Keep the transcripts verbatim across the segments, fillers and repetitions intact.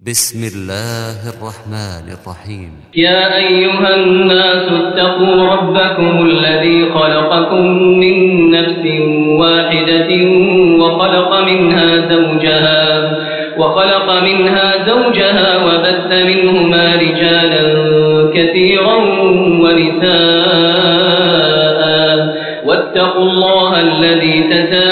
بسم الله الرحمن الرحيم. يا أيها الناس اتقوا ربكم الذي خلقكم من نفس واحدة وخلق منها زوجها وخلق منها زوجها وبث منهما رجالا كثيرا ونساء واتقوا الله الذي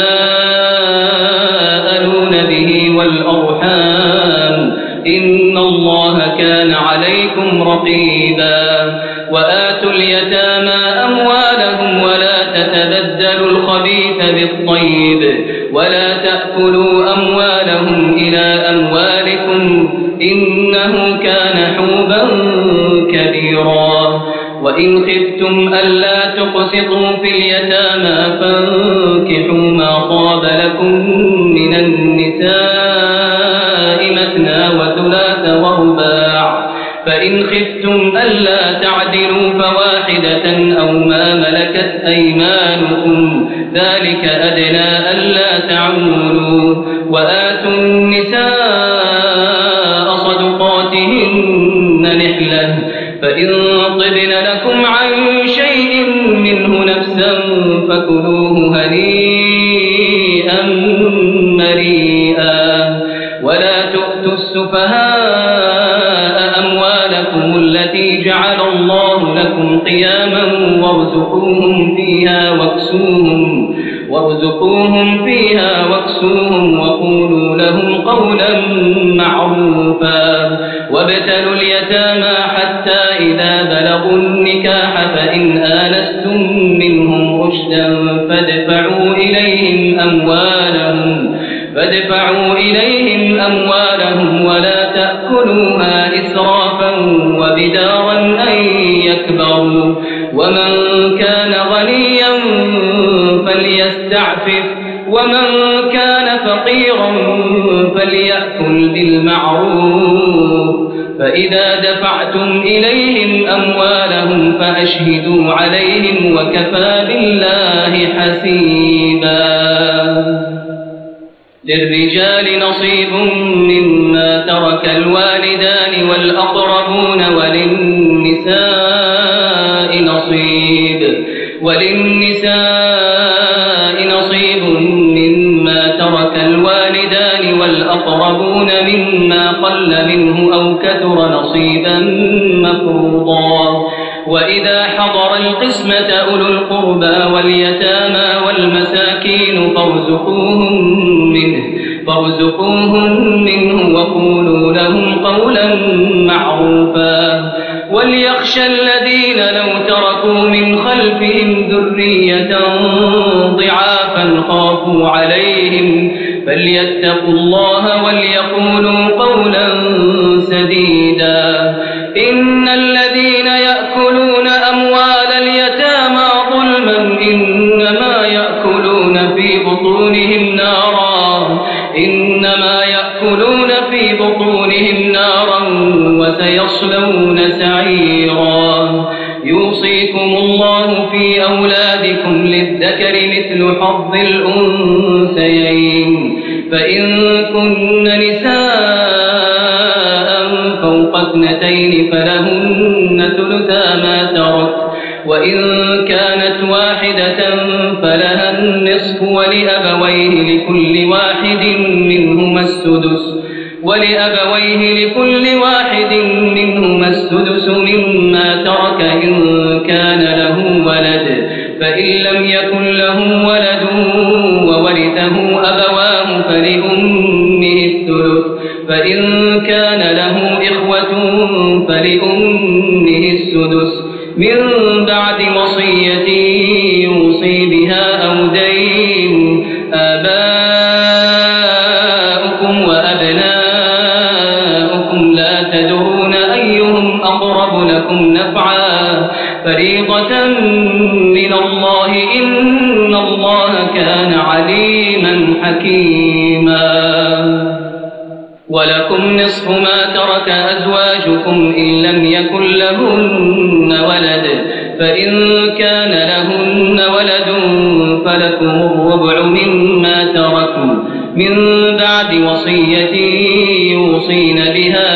تساءلون به والأرحام إن الله كان عليكم رقيبا. وآتوا اليتامى أموالهم ولا تتبدلوا الخبيث بالطيب ولا تأكلوا أموالهم إلى أموالكم إنه كان حوبا كبيرا. وإن خفتم ألا تقسطوا في اليتامى فانكحوا ما طاب لكم من النساء مثنى وثلاث ورباع فإن خفتم ألا تعدلوا فواحدة أو ما ملكت أيمانكم ذلك أدنى ألا تعولوا. وآتوا النساء صدقاتهن نحلة فإن طبن لكم عن شيء منه نفسا فكلوه هنيئا مريئا. ولا تؤتوا السفهاء أموالكم التي جعل الله لكم قياما وارزقوهم فيها واكسوهم وارزقوهم فيها واكسوهم وقولوا لهم قولا معروفا. وابتلوا اليتامى حتى إذا بلغوا النكاح فإن آنستم منهم رشدا فادفعوا إليهم أموالهم فادفعوا إليهم أموالهم ولا تأكلوها إسرافا وبدارا أن يكبروا. ومن كان غنيا فليستعفف ومن كان فقيرا فليأكل بالمعروف. فإذا دفعتم إليهم أموالهم فأشهدوا عليهم وكفى بالله حسيبا. للرجال نصيب مما ترك الوالدان والأقربون وللنساء نصيب وللنساء نصيب مما ترك الوالدان والأقربون مما قل منه أو كثر نصيبا مفروضا. وإذا حضر القسمة أولو القربى واليتامى والمساكين فارزقوهم منه فارزقوهم منه وقولوا لهم قولا معروفا. وليخشى الذين لو تركوا من خلفهم ذرية ضعافا خافوا عليهم فليتقوا الله وليقولوا قولا سديدا. إن الذين يأكلون أموال اليتامى ظلما إنما يأكلون في بطونهم نارا إنما يأكلون في بطونهم نارا وسيصلون سعيرا. يوصيكم الله في أولادكم للذكر مثل حظ الأنثيين فإن كن نساء فوق اثنتين فلهن ثلثا ما ترك وإن كانت واحدة فلها النصف ولأبويه لكل واحد منهما السدس ولأبويه لكل واحد منهما السدس مما ترك إن كان له ولد فإن لم يكن له ولد وورثه أبواه فلأمه الثلث فإن كان له إخوة فلأمه السدس من بعد وصية يوصي بها أو دين. آباؤكم وأبناؤكم لا تدرون أيهم أقرب لكم نفعا فريضة من الله إن الله كان عليما حكيما. ولكم نصف ما ترك أزواجكم إن لم يكن لهن ولد فإن كان لهن ولد فلكم الربع مما تركوا من بعد وصية يوصين بها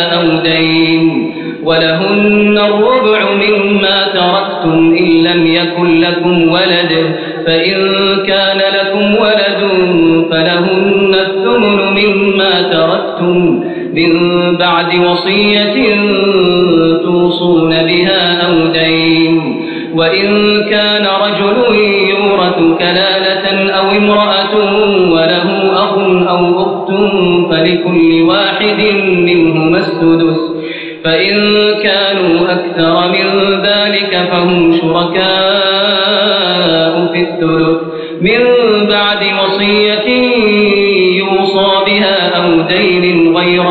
ولهن الربع مما تركتم إن لم يكن لكم ولد فإن كان لكم ولد فلهن الثمن مما تركتم من بعد وصية توصون بها أو دين وإن كان رجل يورث كلالة أو امرأة وله أخ أو أخت فلكل واحد منهما السدس فإن كانوا أكثر من ذلك فهم شركاء في الثلث من بعد وصية يوصى بها أو دين غير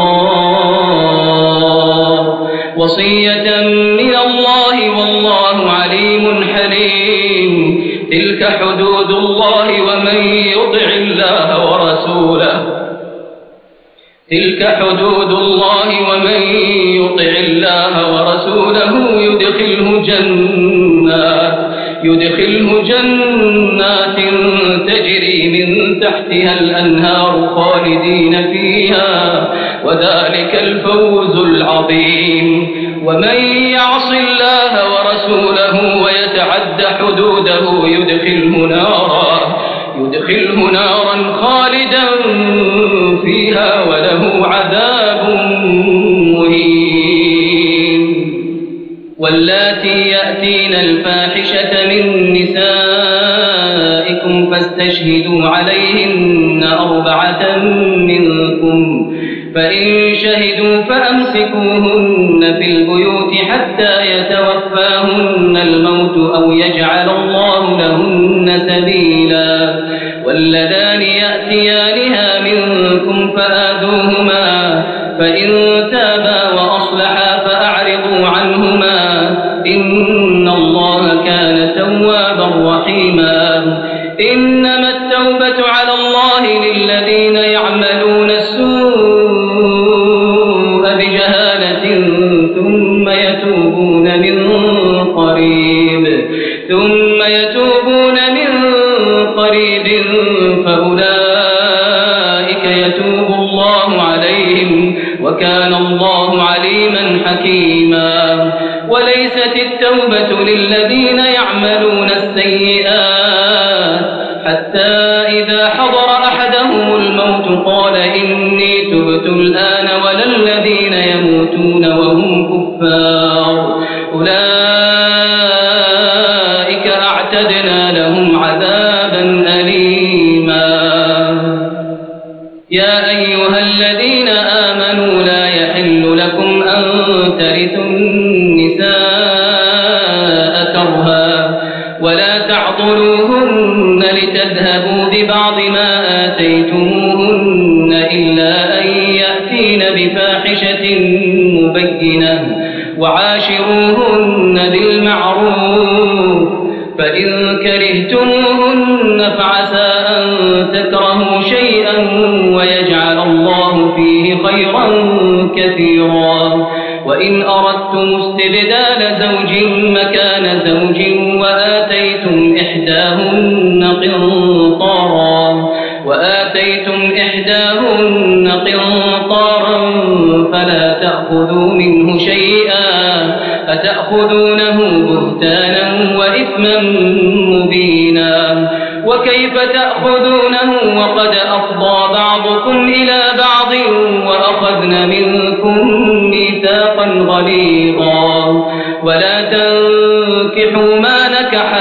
مضار وصية من الله والله عليم حليم تلك حدود الله ومن يطع الله ورسوله تلك حدود الله ومن يطع الله ورسوله يدخله جنات يدخله جنات تجري من تحتها الأنهار خالدين فيها وذلك الفوز العظيم ومن يعص الله ورسوله ويتعد حدوده يدخله نارا يدخله نارا خالدا فيها وله عذاب مهين واللاتي يأتين الفاحشة من نسائكم فاستشهدوا عليهن أربعة منكم فإن شهدوا فأمسكوهن في البيوت حتى يتوفاهن الموت أو يجعل الله لهن سبيلا واللذان يأتيانها منكم فآذوهما فإن تابا وأصلحا فأعرضوا عنهما إن الله كان توابا رحيما إنما التوبة على الله للذين يعملون السوء بجهالة ثم يتوبون من قريب ثم يتوبون من قريب فأولئك يتوب الله عليهم وكان الله عليما حكيما وليست التوبة للذين يعملون السيئات حتى إذا حضر أحدهم الموت قال إني تبت الآن ولا الذين يموتون وهم كفار أولئك أعتدنا لهم عذابا أليما يا أيها الذين آمنوا لا يحل لكم أن ترثوا النساء كرها ولا تعضلوهن لتذهبوا ببعض ما آتيتموهن إلا أن يأتين بفاحشة مبينة وعاشروهن بالمعروف فإن كرهتموهن فعسى أن تكرهوا شيئا ويجعل الله فيه خيرا كثيرا وإن أردتم استبدال زوج مكان زوج وآتيتم إحداهن قنطارا وآتيتم إحداهن قنطارا فلا تأخذوا منه شيئا أتأخذونه بهتانا وإثما مبينا وكيف تأخذونه وقد أفضى بعضكم إلى بعض وأخذن منكم ميثاقا غليظا ولا تنكحوا ما نكح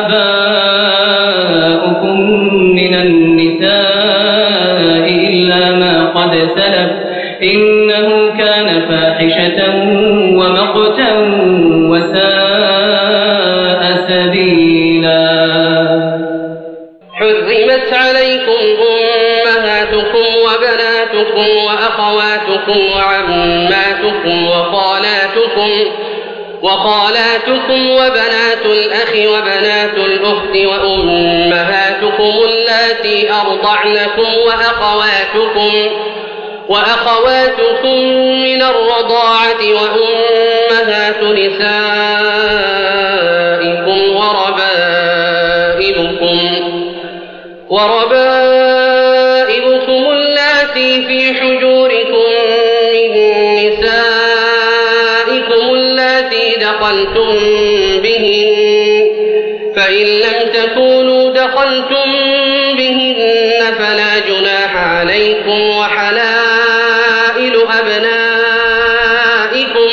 آباؤكم من النساء إلا ما قد سلف إنه كان فاحشة ومقتا وساء سبيلا حرمت عليكم أمهاتكم وبناتكم وأخواتكم وعماتكم وخالاتكم وخالاتكم وبنات الأخ وبنات الأخت وأمهاتكم اللاتي أرضعنكم وأخواتكم وأخواتكم من الرضاعة وأمهات نسائكم وربائبكم وربائبكم اللاتي في حجوركم من نسائكم دخلتم بهن فإن لم تكونوا دخلتم بهن فلا جناح عليكم وحلائل أبنائكم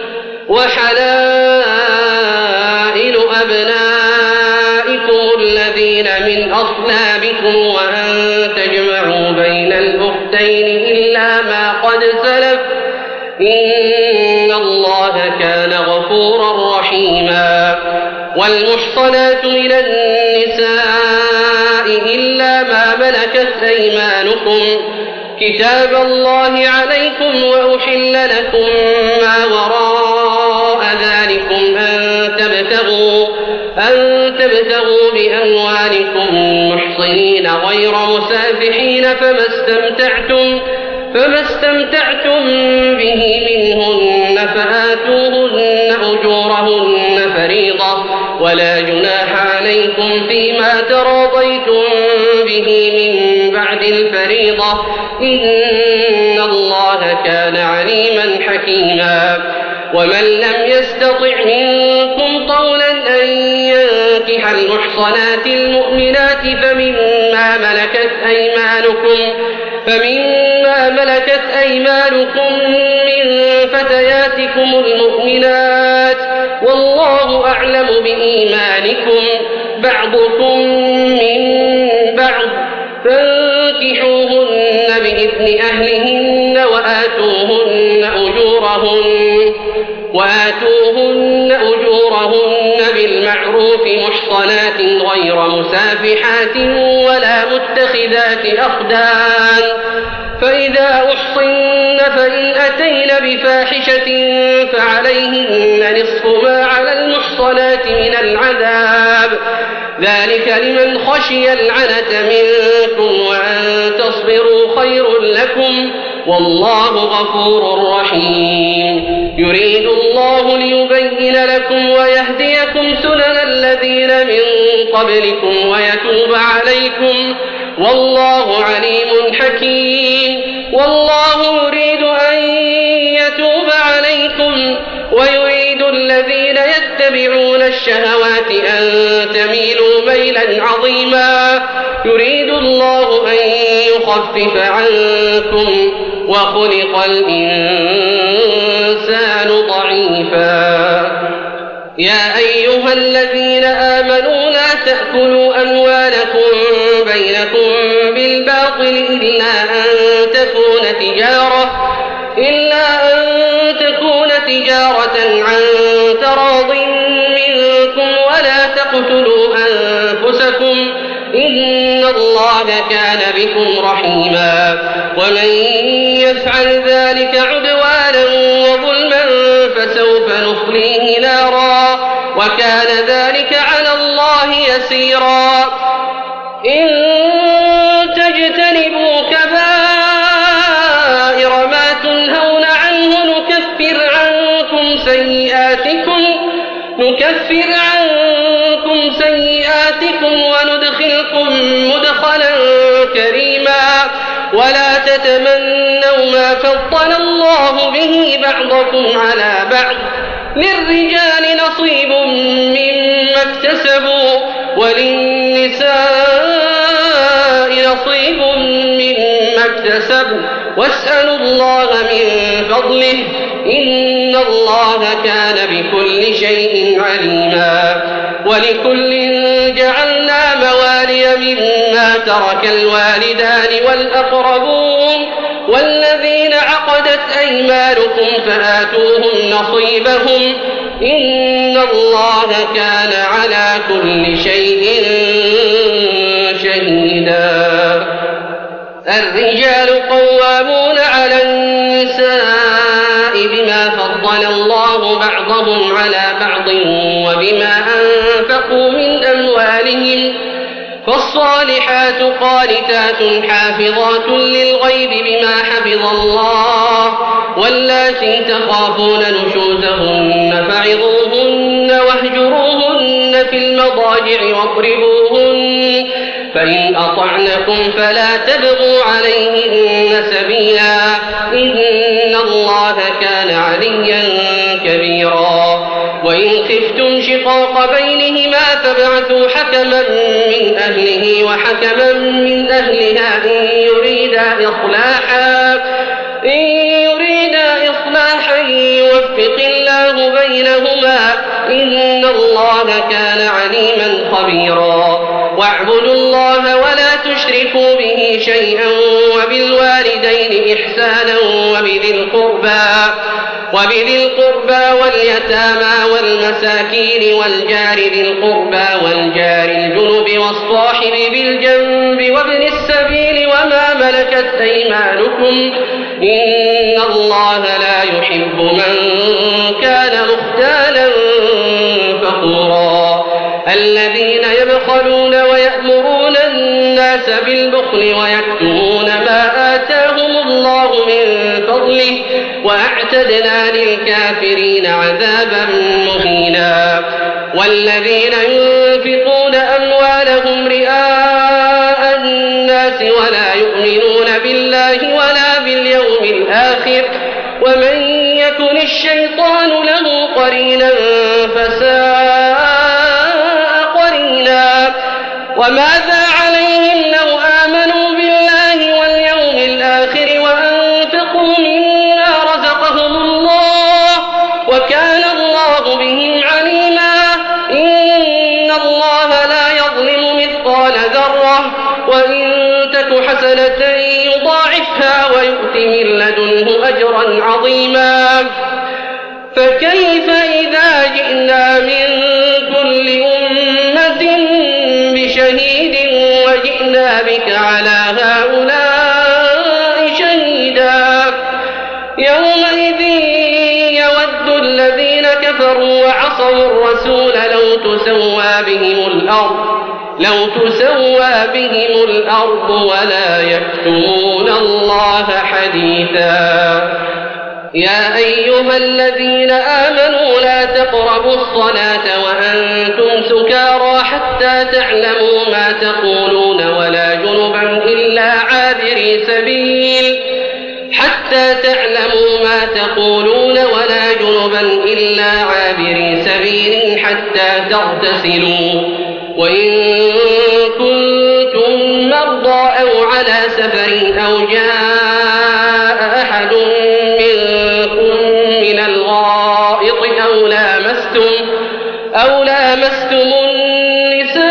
وحلائل أبنائكم الذين من أصلابكم وأن تجمعوا بين الأختين إلا ما قد سلف إن الله كان غفورا رحيما. والمحصنات من النساء إلا ما ملكت أيمانكم كتاب الله عليكم وأحل لكم ما وراء ذلكم أن تبتغوا, أن تبتغوا بأموالكم محصنين غير مسافحين فما استمتعتم, فما استمتعتم به منهن فآتوهن أجورهن فريضة ولا جناح عليكم فيما تراضيتم به من بعد الفريضة إن الله كان عليما حكيما. ومن لم يستطع منكم طولا أن ينكح المحصنات المؤمنات فمما ملكت أيمانكم فمما ملكت أيمانكم من فتياتكم المؤمنات والله أعلم بإيمانكم بعضكم من بعض فانكحوهن بإذن أهلهن وآتوهن أجورهن, وآتوهن أجورهن بالمعروف محصنات غير مسافحات ولا متخذات أخدان فإذا أحصن فإن أتين بفاحشة فعليهن نصف ما على المحصنات من العذاب ذلك لمن خشي العنة منكم وأن تصبروا خير لكم والله غفور رحيم. يريد الله ليبين لكم ويهديكم سنن الذين من قبلكم ويتوب عليكم والله عليم حكيم. والله يريد أن يتوب عليكم ويريد الذين يتبعون الشهوات أن تميلوا ميلا عظيما. يريد الله أن يخفف عنكم وخلق الإنسان ضعيفا. يا أيها الذين آمنوا لا تأكلوا أموالكم بينكم بالباطل إلا أن تكون تجارة إلا أن تكون تجارة عن تراض منكم ولا تقتلوا أنفسكم إن الله كان بكم رحيما. ومن يفعل ذلك عدوانا وظلما فسوف نصليه نارا وكان ذلك على الله يسيرا. إن تجتنبوا كبائر ما تنهون عنه نكفر عنكم سيئاتكم نكفر عنكم سيئاتكم وندخلكم مدخلا كريما. ولا تتمنوا ما فضل الله به بعضكم على بعض للرجال نصيب مما اكتسبوا وللنساء نصيب مما اكتسبوا واسألوا الله من فضله إن الله كان بكل شيء عليما. ولكل جعلنا موالي مما ترك الوالدان والأقربون والذين عقدت أيمانكم فآتوهم نصيبهم إن الله كان على كل شيء شهيدا. الرجال قوامون على النساء بما فضل الله بعضهم على بعض وبما أنفقوا من أموالهم فالصالحات قانتات حافظات للغيب بما حفظ الله واللاتي تخافون نشوزهن فعظوهن واهجروهن في المضاجع واضربوهن فإن أطعنكم فلا تبغوا عليهن سبيلا إن الله كان عليا كبيرا. وإن خفتم شقاق بينهما فابعثوا حكما من أهله وحكما من أهلها إن يريدا إصلاحا إن يريدا إصلاحا يوفق الله بينهما إن الله كان عليما خبيرا واعبدوا الله ولا تشركوا به شيئا وبالوالدين إحسانا وبذي القربى وبذي القربى واليتامى والمساكين والجار ذي القربى والجار الجنب والصاحب بالجنب وابن السبيل وما ملكت أيمانكم إن الله لا يحب من كان مختالا فخورا الذين يبخلون ويأمرون الناس بالبخل ويكتمون ما آتاهم الله من فضله وأعتدنا للكافرين عذابا مهينا والذين ينفقون أموالهم رئاء الناس ولا يؤمنون بالله ولا باليوم الآخر ومن يكن الشيطان له قرينا فساء قرينا وماذا عليهم لو آمنوا بالله واليوم الآخر وأنفقوا مما رزقهم الله وكان الله بهم عليما إن الله لا يظلم مثقال ذرة وإن تك حسنة يضاعفها ويؤت من لدنه أجرا عظيما فكيف إذا جئنا من كل أمة بشهيد وجئنا بك على هؤلاء شهيدا يومئذ يود الذين كفروا وعصوا الرسول لو تسوى بهم الأرض لو تسوى بهم الأرض ولا يكتمون الله حديثا يا أيها الذين آمنوا لا تقربوا الصلاة وأنتم سكارى حتى تعلموا ما تقولون ولا جنبا إلا عابري سبيل حتى تعلموا ما تقولون ولا جنبا إلا عابري سبيل حتى تغتسلوا وإن كنتم مرضى أو على سفر أو جاء أحد منكم من الغائط أو لامستم أو لامستم النساء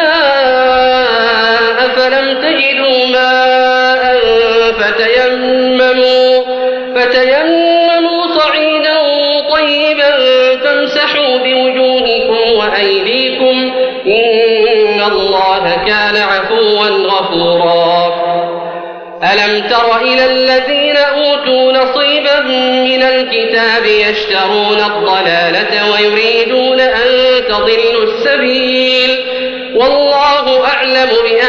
فلم تجدوا ماء فتيمموا فتيمموا صعيدا طيبا فامسحوا بوجوهكم وأيديكم إن الله كان عفوا غفورا ألم تر إلى الذين أوتوا نصيبا من الكتاب يشترون الضلالة ويريدون أن تضلوا السبيل والله أعلم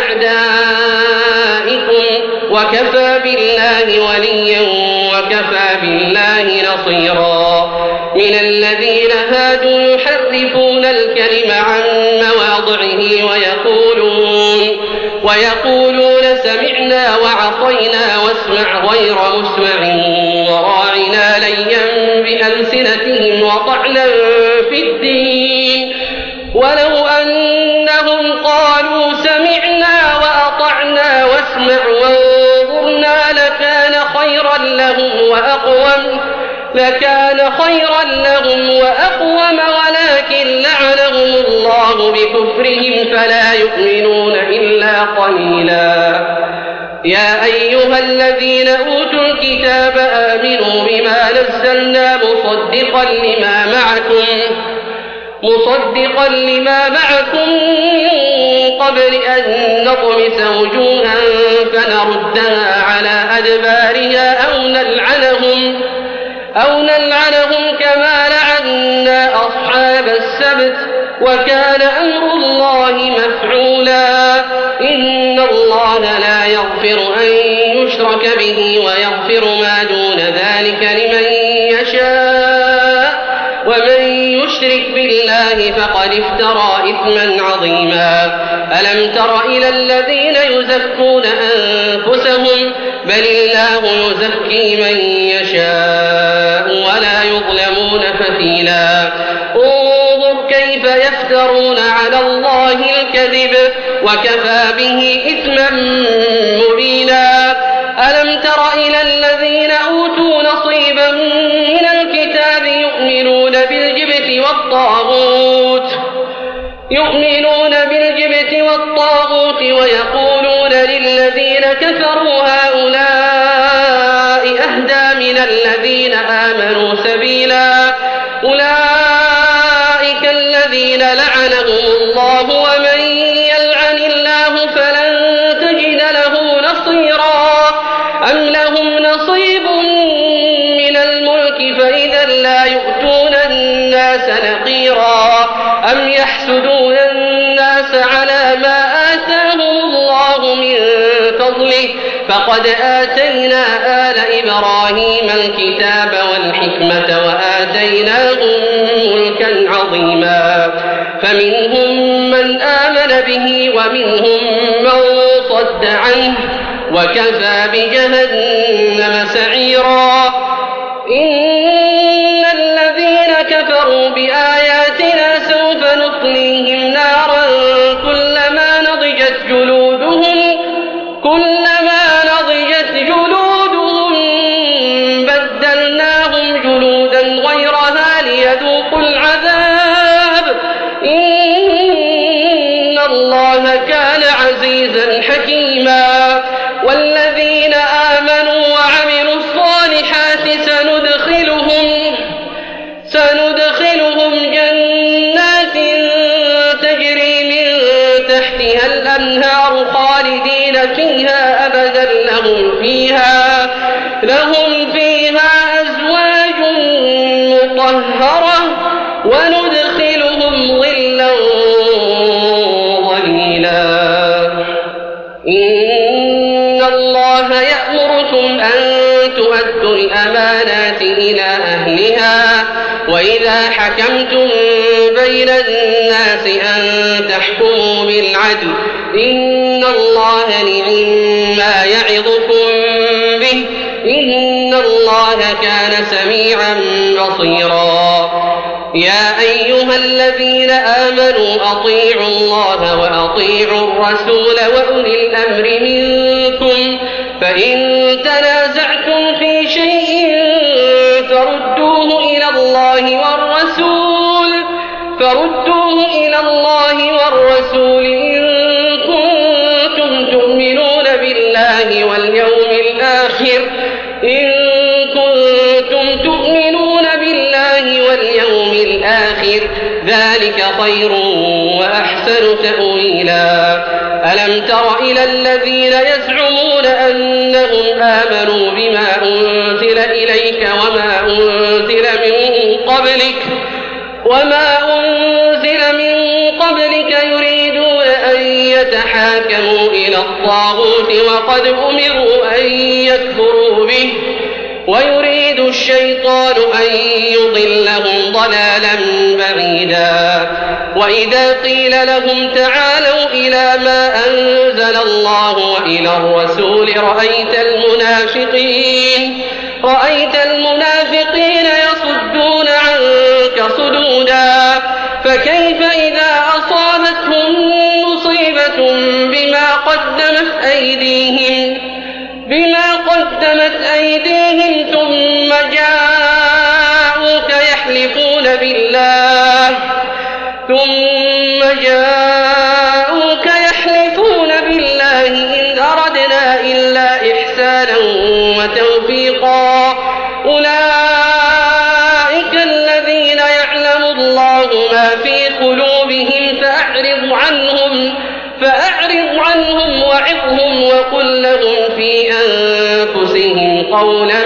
بأعدائكم وكفى بالله وليا وكفى بالله نصيرا من الذين هادوا يحرفون الكلم عن مواضعه ويقولون ويقولون سمعنا وعصينا واسمع غير مسمع وراعنا ليا بألسنتهم وطعنا في الدين ولو أنهم قالوا سمعنا وأطعنا واسمع وانظرنا لكان خيرا لهم وأقوم لكان خيرا لهم وأقوم ولكن لعنهم الله بكفرهم فلا يؤمنون إلا قليلا يا أيها الذين أوتوا الكتاب آمنوا بما نزلنا مصدقا لما معكم مصدقا لما معكم من قبل أن نطمس وجوها فنردها على أدبارها أو نلعنهم أو نلعنهم كما لعنا أصحاب السبت وكان أمر الله مفعولا إن الله لا يغفر أن يشرك به ويغفر ما دون ذلك لمن يشاء ومن يشرك بالله فقد افترى إثما عظيما ألم تر إلى الذين يزكون أنفسهم بل الله يزكي من يشاء ولا يظلمون فتيلا انظر يفترون على الله الكذب وكفى به إثما مبينا. ألم تر إلى الذين أوتوا نصيبا من الكتاب يؤمنون بالجبت والطاغوت يؤمنون بالجبت والطاغوت ويقولون للذين كفروا هؤلاء أهدى من الذين آمنوا سبيلا. أولئك الذين لعنهم الله ومن يلعن الله فلن تجد له نصيرا. أم لهم نصيب من الملك فإذا لا يؤتون الناس نقيرا. أم يحسدون الناس على ما آتاهم الله من فضله فقد آتينا آل إبراهيم الكتاب والحكمة وآتيناهم ملكا عظيما. فمنهم من آمن به ومنهم من صد عنه وكفى بجهنم سعيرا. إن الذين كفروا بآياتنا سوف نصليهم نارا كلما نضجت جلودهم كلما نضجت جلودهم بدلناهم جلودا غيرها ليذوقوا العذاب إن الله كان عزيزا حكيما. والذين آمنوا وعملوا الصالحات سندخلهم سندخلهم جنات تجري من تحتها الأنهار خالدين فيها أبدا لهم فيها لهم فيها أزواج مطهرة وندخلهم ظلا ظليلا. إن الله يأمركم أن تؤدوا الأمانات إلى أهلها وإذا حكمتم بين الناس أن تحكموا بالعدل إن الله نعم يعظكم به إن الله كان سميعا بصيرا. يا أيها الذين آمنوا أطيعوا الله وأطيعوا الرسول وأولي الأمر منكم فإن تنازعتم في شيء فردوه إلى الله والرسول فردوه إلى الله والرسول إن كنتم تؤمنون بالله واليوم الآخر إن كنتم تؤمنون بالله واليوم الآخر ذلك خير وأحسن تأويلا. ألم تر إلى الذين يزعمون أنهم آمنوا بما أنزل إليك وما أنزل من قبلك وما أنزل من قبلك يريدون أن يتحاكموا إلى الطاغوت وقد أمروا أن يكفروا به ويريد الشيطان أن يضلهم ضلالا بعيدا. وإذا قيل لهم تعالوا إلى ما أنزل الله وإلى الرسول رأيت المنافقين رأيت المنافقين يصدون عنك صدودا. فكيف إذا أصابتهم مصيبة بما قدمت أيديهم بما قدمت أيديهم ثم جاءوك يحلفون بالله ثم جاءوك يحلفون بالله إن أردنا إلا إحسانا وتوفيقا. أولئك الذين يعلم الله ما في قلوبهم فأعرض عنهم فأعرض عنهم وعظهم وقل لهم في أنفسهم قولا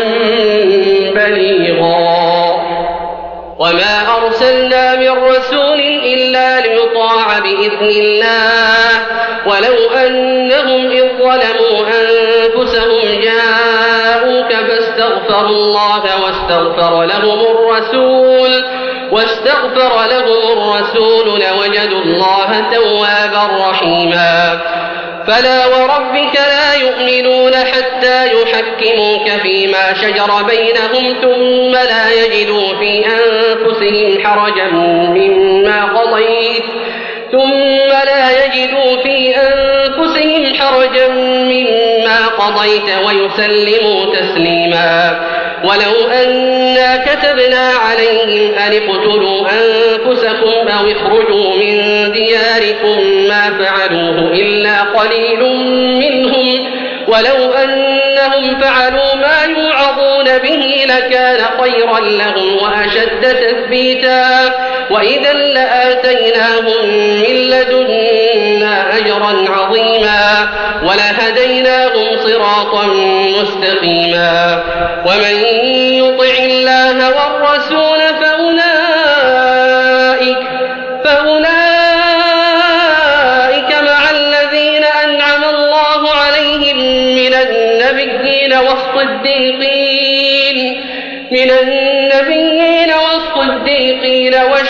بليغا. وما أرسلنا من رسول إلا ليطاع بإذن الله ولو أنهم إذ ظلموا أنفسهم جاءوك فاستغفروا الله واستغفر لهم الرسول واستغفر لهم الرسول لوجدوا الله توابا رحيما. فلا وربك لا يؤمنون حتى يحكموك فيما شجر بينهم ثم لا يجدوا في أنفسهم حرجا مما قضيت ثم لا يجدوا في أنفسهم حرجا مما قضيت ويسلموا تسليما. ولو أنا كتبنا عليهم أن اقتلوا أنفسكم أو اخرجوا من دياركم ما فعلوه إلا قليل منهم، ولو أنهم فعلوا ما يوعظون به لكان خيرا لهم وأشد تثبيتا، وإذا لآتيناهم من لدنا أجرا عظيما ولهديناهم صراطا مستقيما. ومن يطع الله والرسول فأولئك, فأولئك مع الذين أنعم الله عليهم من النبيين والصديقين من النبيين والصديقين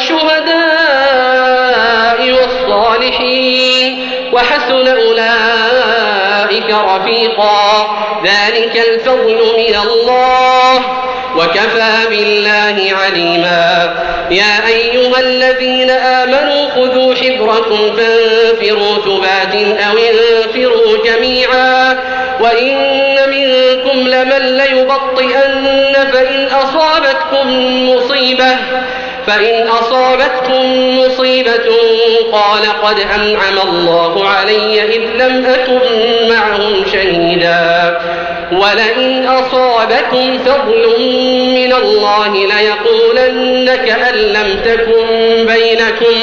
والشهداء والصالحين وحسن أولئك رفيقا. ذلك الفضل من الله وكفى بالله عليما. يا أيها الذين آمنوا خذوا حذركم فانفروا ثبات أو انفروا جميعا وإن منكم لمن ليبطئن فإن أصابتكم مصيبة فإن أصابتكم مصيبة قال قد أنعم الله علي إذ لم أكن معهم شهيدا ولئن أصابكم فضل من الله ليقولن كأن لم تكن بينكم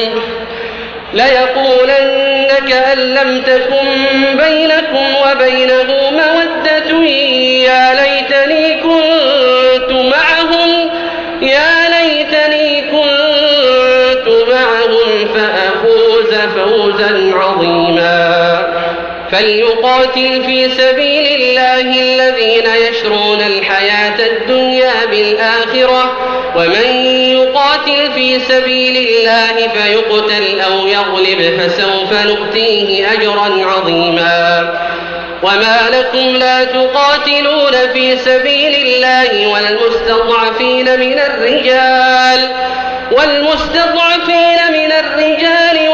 ليقولن كأن لم تكن بينكم وبينه مودة يا ليتني كنت معهم يا ليتني كنت معهم فأفوز فوزا عظيما. فليقاتل في سبيل الله الذين يشرون الحياة الدنيا بالآخرة ومن يقاتل في سبيل الله فيقتل أو يغلب فسوف نؤتيه أجرا عظيما. وما لكم لا تقاتلون في سبيل الله والمستضعفين من الرجال والمستضعفين من الرجال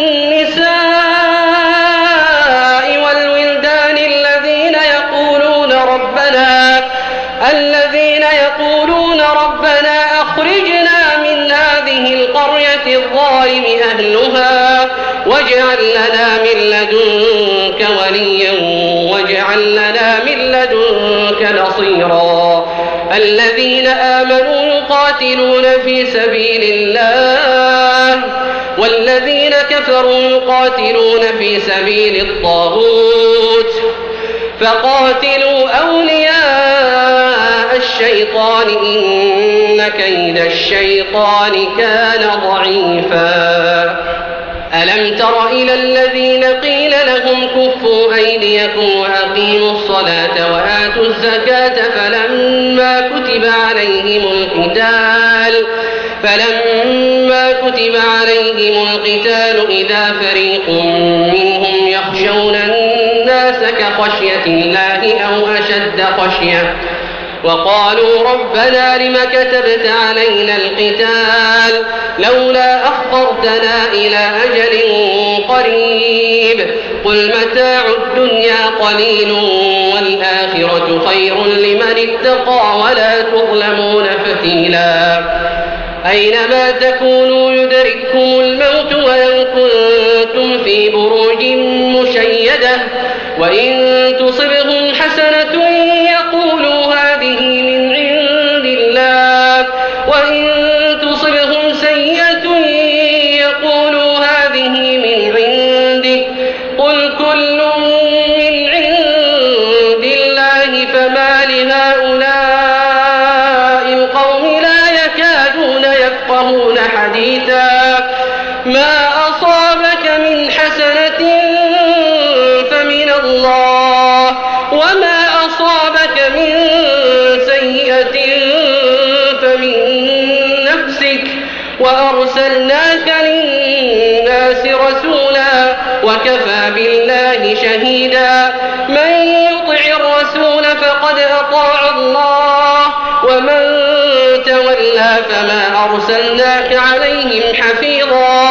والنساء والولدان الذين يقولون ربنا الذين يقولون ربنا أخرجنا من هذه القرية الظالم أهلها واجعل لنا من لدنك وليا واجعل لنا من لدنك نصيرا. الذين آمنوا يقاتلون في سبيل الله والذين كفروا يقاتلون في سبيل الطاغوت فقاتلوا أولياء الشيطان إن كيد الشيطان كان ضعيفا. ألم تر إلى الذين قيل لهم كفوا أيديكم وأقيموا الصلاة وآتوا الزكاة فلما كتب عليهم القتال فلما كتب عليهم القتال إذا فريق منهم يخشون الناس كخشية الله أو أشد خشية وقالوا ربنا لم كتبت علينا القتال لولا أخرتنا إلى أجل قريب قل متاع الدنيا قليل والآخرة خير لمن اتقى ولا تظلمون فتيلا. أينما تكونوا يدرككم الموت ولو كنتم في بروج مشيدة وإن تصبهم حسنة يقولوا هذه من عند الله وإن تصبهم سيئة يقولوا هذه من عندك قل كل من عند الله فما لهؤلاء القوم لا يكادون يفقهون حديثا. ما أصابك من حسنة فمن الله وما أصابك من سيئة فمن نفسك وأرسلناك للناس رسولا وكفى بالله شهيدا. من يطع الرسول فقد أطاع الله ومن تولى فما أرسلناك عليهم حفيظا.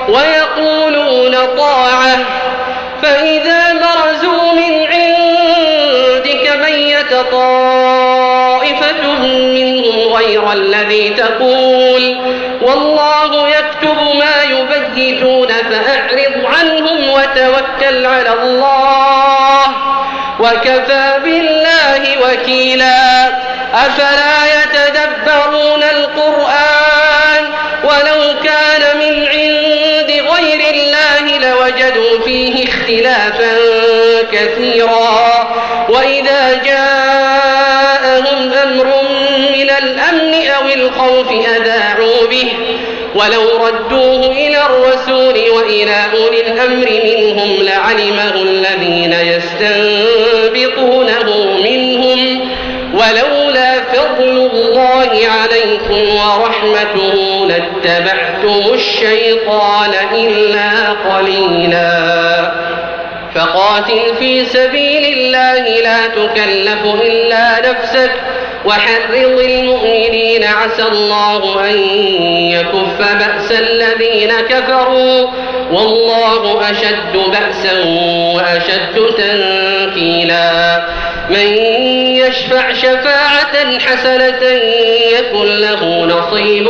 ويقولون طاعة فإذا برزوا من عندك بيت طائفة منهم غير الذي تقول والله يكتب ما يبيتون فأعرض عنهم وتوكل على الله وكفى بالله وكيلا. أفلا يتدبرون القرآن ولو كان من عند غير الله لوجدوا فيه اختلافا كثيرا. وإذا جاءهم أمر من الأمن أو الخوف أذاعوا به ولو ردوه إلى الرسول وإلى أولي الأمر منهم لعلمه الذين يستنبطونه منهم ولولا فضل الله عليكم ورحمته لاتبعتم الشيطان إلا قليلا. فقاتل في سبيل الله لا تكلف إلا نفسك وحرض المؤمنين عسى الله أن يكف بأس الذين كفروا والله أشد بأسا وأشد تنكيلا. من يشفع شفاعة حسنة يكن له نصيب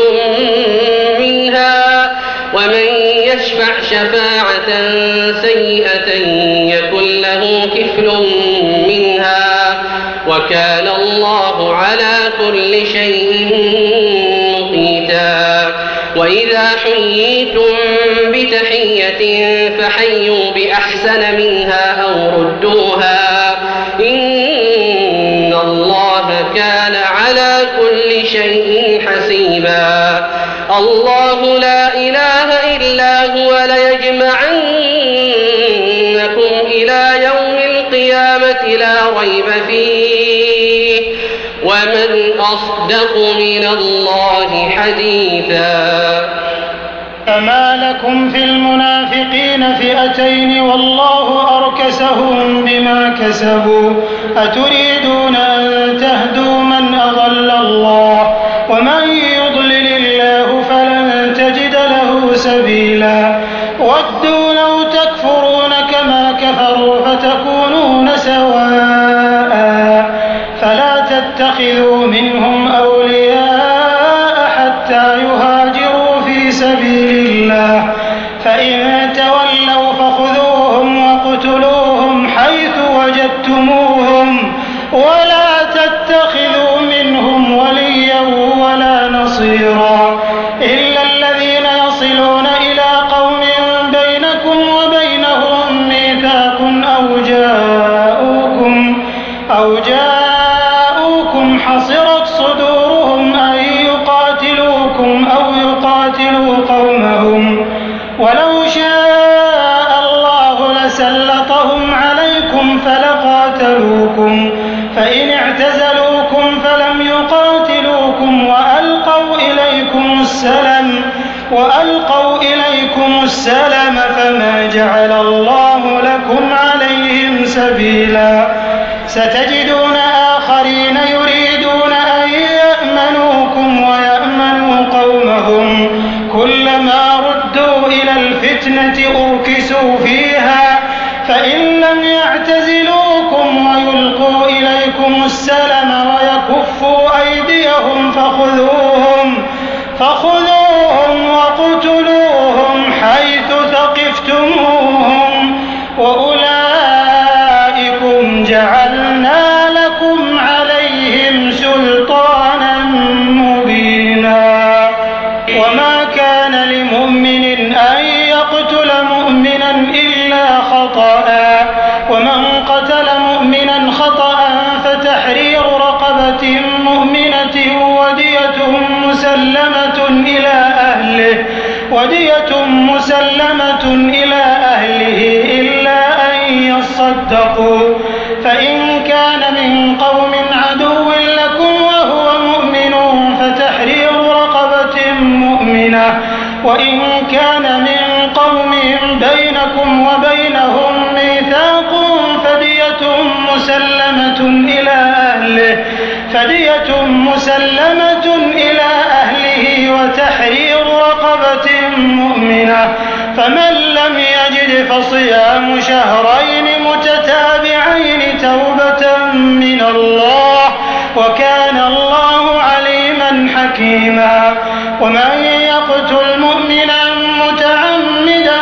منها ومن يشفع شفاعة سيئة يكن له كفل منها وكان الله على كل شيء مقيتا. وإذا حييتم بتحية فحيوا بأحسن منها أو ردوها إن الله كان على كل شيء حسيبا. الله لا إله إلا هو ليجمعنكم إلى يوم القيامة لا ريب فيه ومن أصدق من الله حديثا. فما لكم في المنافقين فئتين والله أركسهم بما كسبوا أتريدون أن تهدوا من أضل الله ومن يضلل الله فلن تجد له سبيلا. ودوا لو تكفرون كما كفروا فتكونون سواء فلا تتخذوا منهم أولياء حتى يهاجروا في سبيل الله فإن تولوا فخذوهم واقتلوهم حيث وجدتموهم ولا تتخذوا منهم وليا ولا نصيرا إلا الذين يصلون إلى قوم بينكم وبينهم ميثاق أو جاءوكم أو جاءوكم حصرت صدورهم أن يقاتلوكم أو يقاتلوا قومهم ولو شاء الله لسلطهم عليكم فلقاتلوكم فإن اعتزلوكم فلم يقاتلوكم وألقوا إليكم السلم وألقوا إليكم السلم فما جعل الله لكم عليهم سبيلا. ستجدون آخرين يريدون أن يأمنوكم ويأمنوا قومهم كلما ردوا إلى الفتنة أركسوا فيها فإن لم يعتزلوكم ويلقوا إليكم السلم ويكفوا أيديهم فخذوهم فخذوهم وقتلوهم حيث ثقفتموهم وأولئكم جعلنا لكم عليهم سلطانا مبينا. وما كان لمؤمن أن يقتل مؤمنا إلا خطأ ومن قتل مؤمنا خطأ فتحرير رقبة مؤمنة ودية مسلمة إلى أهله ودية مسلمة إلى أهله إلا أن يصدقوا فإن كان من قوم عدو لكم وهو مؤمن فتحرير رقبة مؤمنة وإن كان من قوم بينكم وبينهم ميثاق فدية مسلمة إلى أهله فدية مسلمة إلى أهله وتحرير رقبة مؤمنة فمن لم يجد فصيام شهرين متتابعين توبة من الله وكان الله عليما حكيما. ومن يقتل مؤمنا متعمدا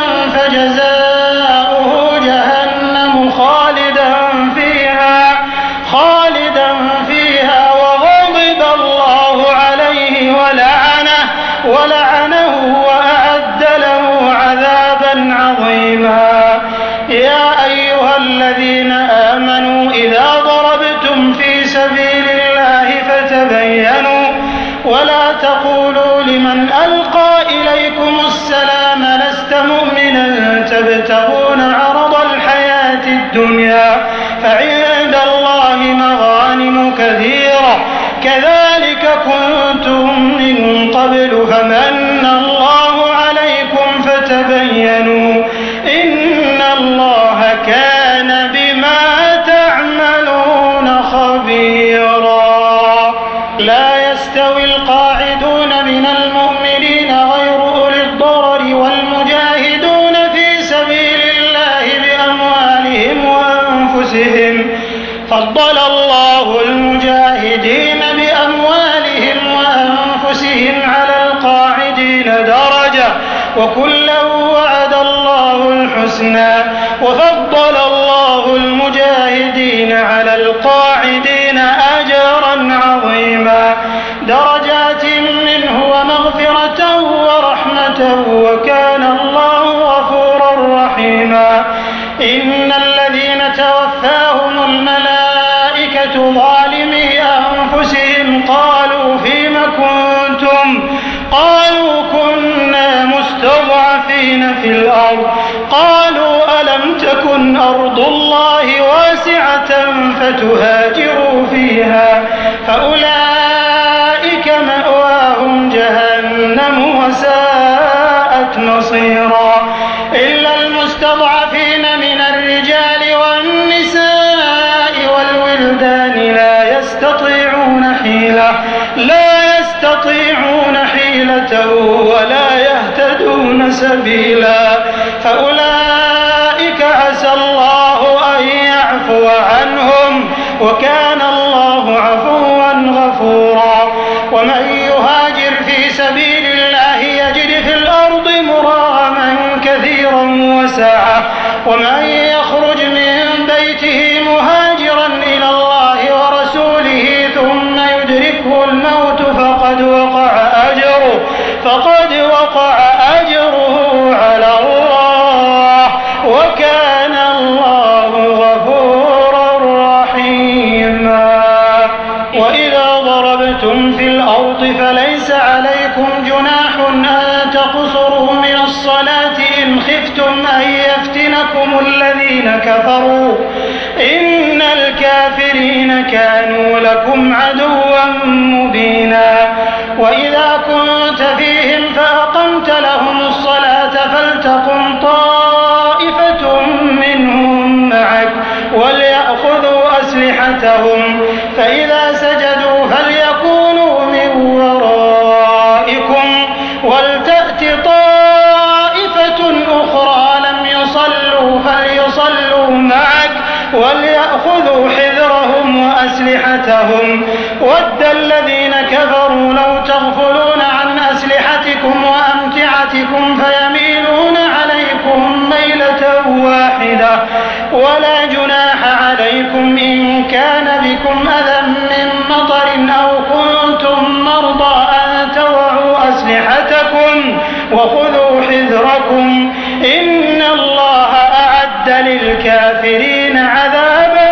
فجزاؤه جهنم خالدا فيها خالدا فيها وغضب الله عليه ولعنه ولعنه وأعد له عذابا عظيما. يا أيها الذين آمنوا إذا ضربتم في سبيل الله فتبينوا ولا تقولوا لمن ألقى إليكم السلام لست مؤمنا تبتغون عرض الحياة الدنيا فعند الله مغانم كثيرة كذلك كنتم من قبل فمن الله عليكم فتبينوا إن الله كان بما تعملون خبيرا. لا يستوي القاعدون من المؤمنين غير أولي الضرر والمجاهدون في سبيل الله بأموالهم وأنفسهم فضل الله المجاهدين بأموالهم وأنفسهم على القاعدين درجة وكلا وعد الله الحسنى وفضل الله المجاهدين على القاعدين أجرا عظيما درجات منه ومغفرة ورحمة وكان الله غفورا رحيما. إن الذين توفاهم الملائكة ظالمي أنفسهم قالوا فيم كنتم قالوا كنا مستضعفين في الأرض قالوا ألم تكن أرض الله واسعة فتهاجروا فيها فأولئك مأواهم جهنم وساءت مصيرا. إلا المستضعفين من الرجال والنساء والولدان لا يستطيعون حيلة لا يستطيعون حيلة ولا يهتدون سبيلا فأولئك عسى الله أن يعفو عنهم وكان الله عفوا غفورا. ومن يهاجر في سبيل الله يجد في الأرض مراغما كثيرا وسعة ومن يخرج من بيته مهاجرا إلى الله ورسوله ثم يدركه الموت فقد وقع أجره فقد وقع أجره على الله وكان الله غفورا رحيما. وإذا ضربتم في الأرض فليس عليكم جناح أن تقصروا من الصلاة إن خفتم أن يفتنكم الذين كفروا إن الكافرين كانوا لكم عدوا مبينا. وإذا كنت فيهم فأقمت لهم الصلاة فلتقم طائفة منهم معك وليأخذوا أسلحتهم فإذا سجدوا فليكونوا من ورائكم ولتأت طائفة أخرى لم يصلوا فليصلوا معك وليأخذوا حذرهم وأسلحتهم ود الذين كفروا لو تغفلون عن أسلحتكم وأمتعتكم فيميلون عليكم ميلة واحدة ولا جناح عليكم إن كان بكم أذى من مطر أو كنتم مرضى أن توعوا أسلحتكم وخذوا حذركم إن الله أعد للكافرين عذابا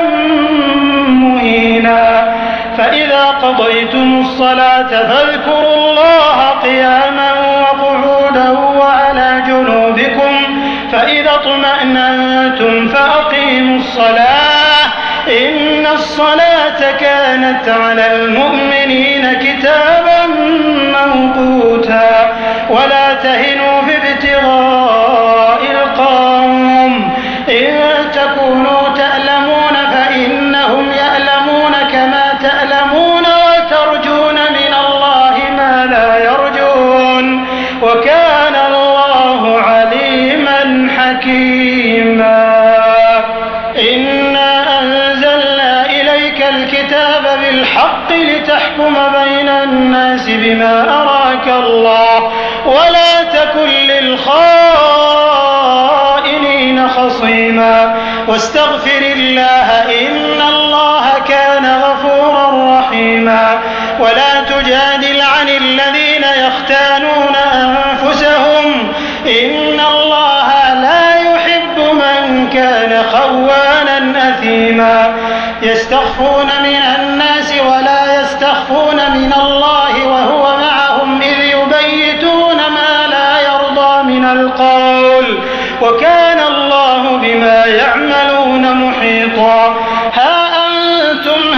مهينا. فإذا قضيتم الصلاة فاذكروا الله قياما وقعودا وعلى جنوبكم فإذا اطمأننتم فأقيموا الصلاة إن الصلاة كانت على المؤمنين كتابا موقوتا. ولا تهنوا في ابتغاء القوم إن تكونوا تألمون فإنهم يألمون كما تألمون وترجون من الله ما لا يرجون وكان الله عليما بما أراك الله ولا تكن للخائنين خصيما واستغفر الله إن الله كان غفورا رحيما ولا تجادل عن الذين يختانون أنفسهم إن الله لا يحب من كان خوانا أثيما يستخفون من الناس ولا يستخفون من الله وهو معهم إذ يبيتون ما لا يرضى من القول وكان الله بما يعملون محيطا ها أنتم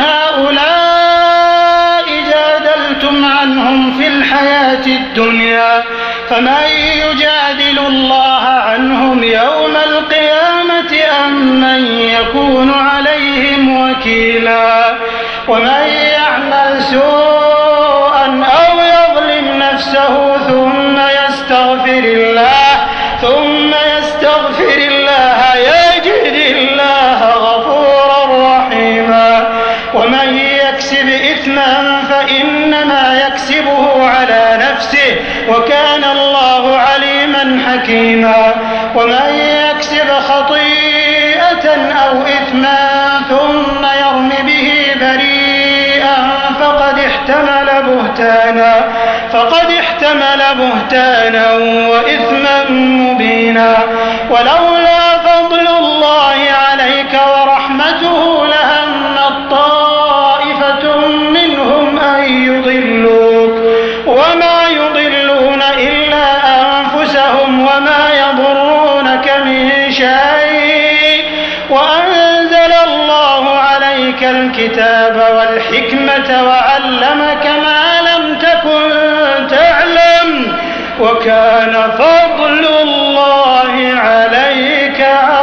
هؤلاء جادلتم عنهم في الحياة الدنيا فمن يجادل الله عنهم يوم القيامة أم من يكون عليهم وكيلا ومن يعمل سوءا أو يظلم نفسه ثم يستغفر الله ثم يستغفر الله يجد الله غفورا رحيما ومن يكسب إثما فإنما يكسبه على نفسه وكان الله عليما حكيما ومن يكسب خطيئة أو إثما ثم يرم به بريئا فقد احتمل بهتانا فقد احتمل بهتانا وإثما مبينا ولولا فضل الله عليك ورحمته لهمت طائفة منهم أن يضلوك وما يضلون إلا أنفسهم وما يضرونك من شيء وأنزل الله عليك الكتاب والحكمة وعلمك ما لم تكن تعلم وكان فضل الله عليك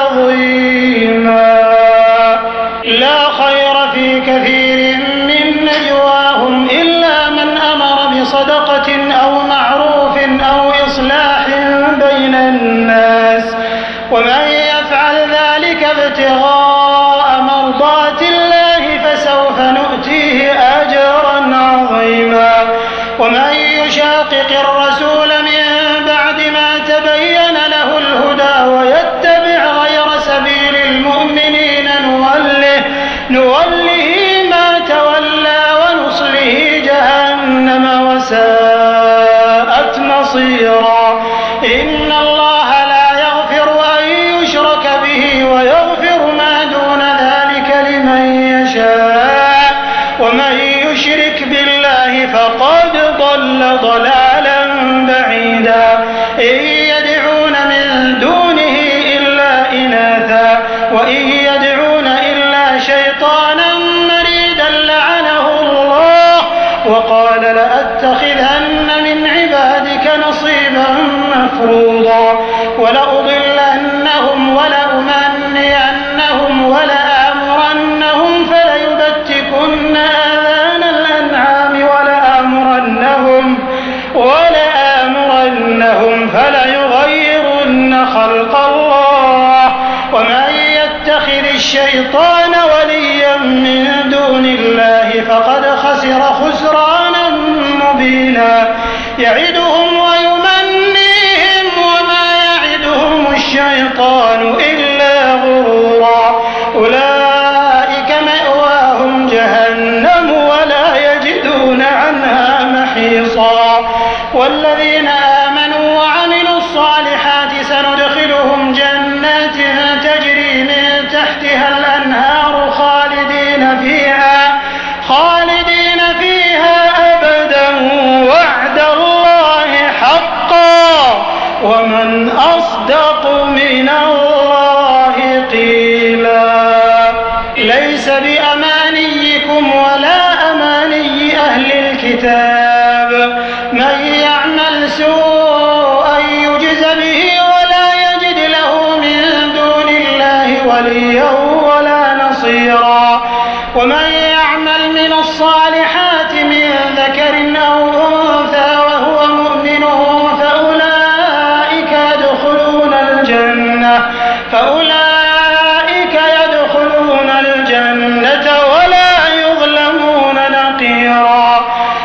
عظيما لا خير في كثير من نجواهم إلا من أمر بصدقة أو معروف أو إصلاح بين الناس ومن يفعل ذلك ابتغاء مرضات الله فسوف نؤتيه أجرا عظيما ومن يشاقق الرسول من بعد ما تبين له الهدى ويتبع غير سبيل المؤمنين نوله, نوله ما تولى ونصله جهنم وساءت مصيرا إن الله لا يغفر أن يشرك به ويغفر ما دون ذلك لمن يشاء ومن يشرك بالله فقد ضل ضلالا بعيدا إن يدعون من دونه إلا إناثا وإن يدعون إلا شيطانا مريدا لعنه الله وقال لأتخذن من عبادك نصيبا مفروضا ولأضلنهم ولأمنينهم ولآمرنهم فليبتكن آذان الأنعام ولآمرنهم ولآمرنهم فليغيرن خلق الله ومن يتخذ الشيطان وليا من دون الله فقد خسر خسرانا مبينا يعدهم ويمنيهم وما يعدهم الشيطان إلا غرورا أولئك مأواهم جهنم ولا يجدون عنها محيصا والذين آمنوا وعملوا الصالحات سندخلهم جنات تجري من تحتها الأنهار خالدين فيها خالدين فيها أبدا وعد الله حقا ومن أصدق من الله قيلا ليس بأمانيكم ولا أماني أهل الكتاب من يعمل سوءا يجز به ولا يجد له من دون الله وليا ولا نصيرا ومن يعمل من الصالحات من ذكر أو أنثى وهو مؤمن فأولئك يدخلون الجنة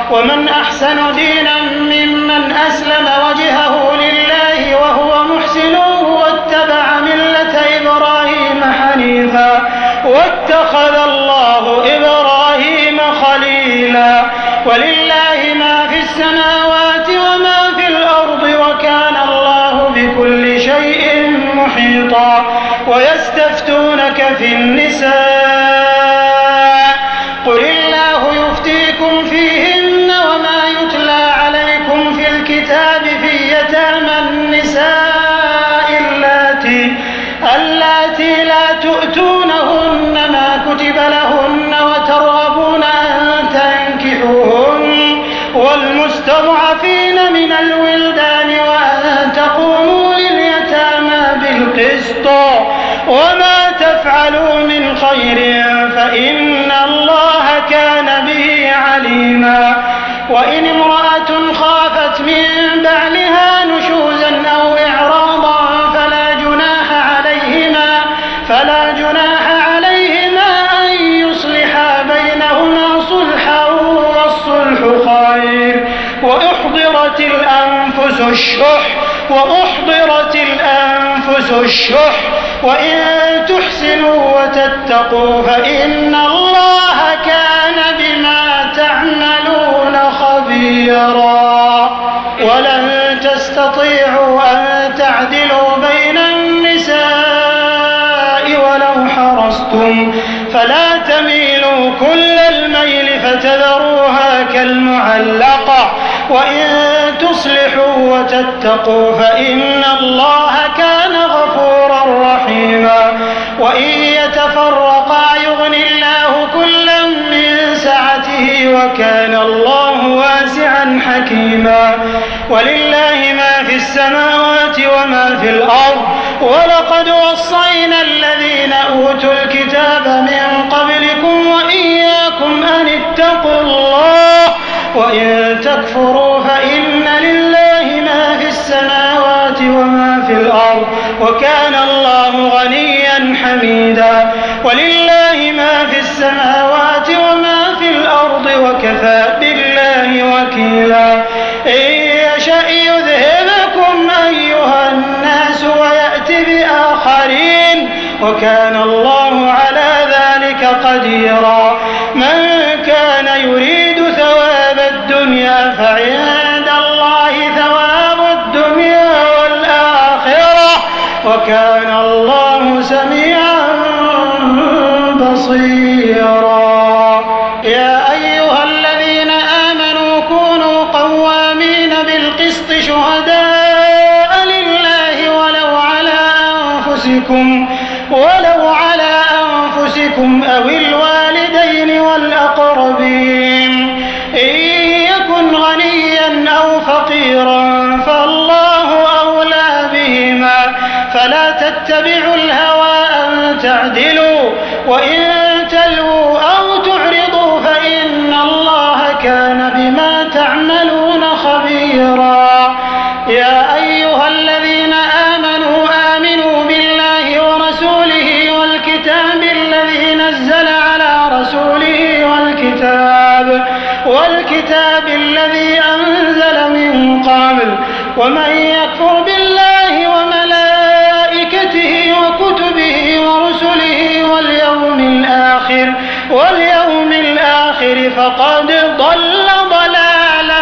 ومن أحسن دينا ممن أسلم وجهه لله وهو محسن واتبع ملة إبراهيم حنيفا واتخذ الله إبراهيم خليلا ولله ما في السماوات وما في الأرض وكان الله بكل شيء محيطا ويستفتونك في النساء قل الله يفتيكم فيهن وما يتلى عليكم في الكتاب في يتامى النساء اللاتي اللاتي لا تؤتونهن ما كتب لهن وترغبون أن تنكحوهن والمستضعفين من الولدان وأن تقوموا لليتامى بالقسط وما تفعلوا من خير فإن الله كان به عليما وإن امرأة خافت من بعلها نشوزا أو إعراضا فلا جناح عليهما فلا جناح عليهما أن يصلحا بينهما صلحا والصلح خير وأحضرت الأنفس الشح وأحضرت الأنفس الشح وإن تحسنوا وتتقوا فإن الله كان بما تعملون خبيرا ولن تستطيعوا أن تعدلوا بين النساء ولو حرصتم فلا تميلوا كل الميل فتذروها كالمعلقة وإن تصلحوا وتتقوا فإن الله كان غفورا رحيما وإن يتفرقا يغني الله كلا من سعته وكان الله واسعا حكيما ولله ما في السماوات وما في الأرض ولقد وصينا الذين أوتوا الكتاب من قبلكم وإياكم أن اتقوا الله وإن تكفروا فإن لله ما في السماوات وما في الأرض وكان الله غنيا حميدا ولله ما في السماوات وما في الأرض وكفى بالله وكيلا إن يشأ يذهبكم أيها الناس ويأتي بآخرين وكان الله على ذلك قديرا من كان يريد ثواب الدنيا فعند الله ثواب الدنيا والآخرة وكان الله سميعا بصيرا يا أيها الذين آمنوا كونوا قوامين بالقسط شهداء لله ولو على أنفسكم ولو على أنفسكم أو الوالدين والأقربين إن يكن غنيا أو فقيرا فالله أولى بهما فلا تتبعوا الهوى أن تعدلوا وإن تلووا أو تعرضوا فإن الله كان بما تعملون خبيرا يا أيها الذين آمنوا آمنوا بالله ورسوله والكتاب الذي نزل على رسوله والكتاب والكتاب الذي أنزل من قبل ومن يكفر بالله وملائكته وكتبه ورسله واليوم الآخر واليوم الآخر فقد ضل ضلالا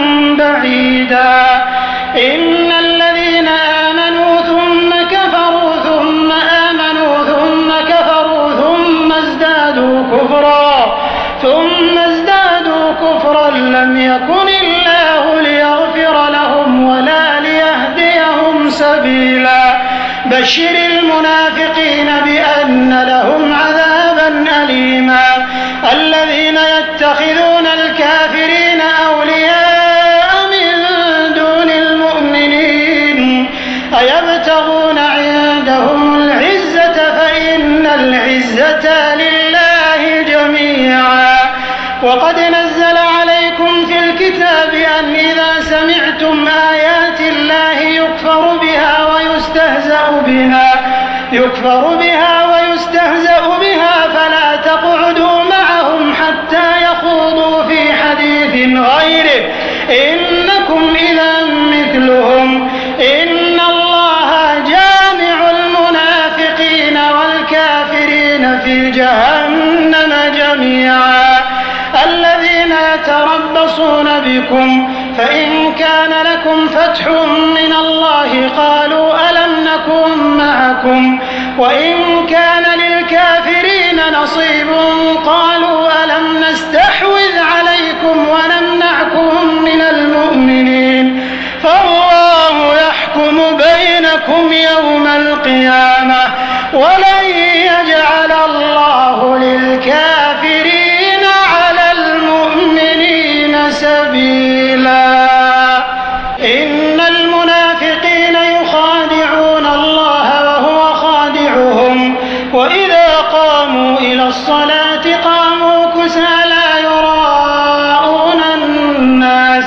بعيدا إن الذين آمنوا ثم كفروا ثم آمنوا ثم كفروا ثم ازدادوا كفرا ثم ازدادوا كفرا لم يكن الله ليغفر لهم ولا ليهديهم سبيلا بشر المنافقين بأن لهم عذابا أليما الذين يتخذون الكافرين أولياء من دون المؤمنين أيبتغون عندهم العزة فإن العزة لله جميعا وقد نزل عليكم في الكتاب أن إذا سمعتم آيات الله يكفر بها ويستهزأ بها يكفر بها ويستهزأ بها فلا تقعدوا معهم حتى يخوضوا في حديث غيره إنكم إذا مثلهم إن الله جامع المنافقين والكافرين في جهنم جميعا الذين يتربصون بكم فإن كان لكم فتح من الله قالوا ألم نكن معكم وإن كان للكافرين نصيب قالوا ألم نستحوذ عليكم ونمنعكم من المؤمنين فالله يحكم بينكم يوم القيامة ولن يجعل الله للكافرين على المؤمنين سبيلا إن المنافقين يخادعون الله وهو خادعهم وإذا قاموا إلى الصلاة قاموا كسالى يراءون الناس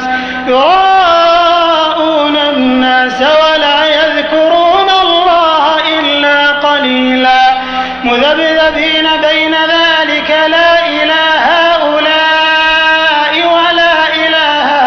يراءون الناس ولا يذكرون الله إلا قليلا مذبذبين بين ذلك لا إلى هؤلاء ولا إلى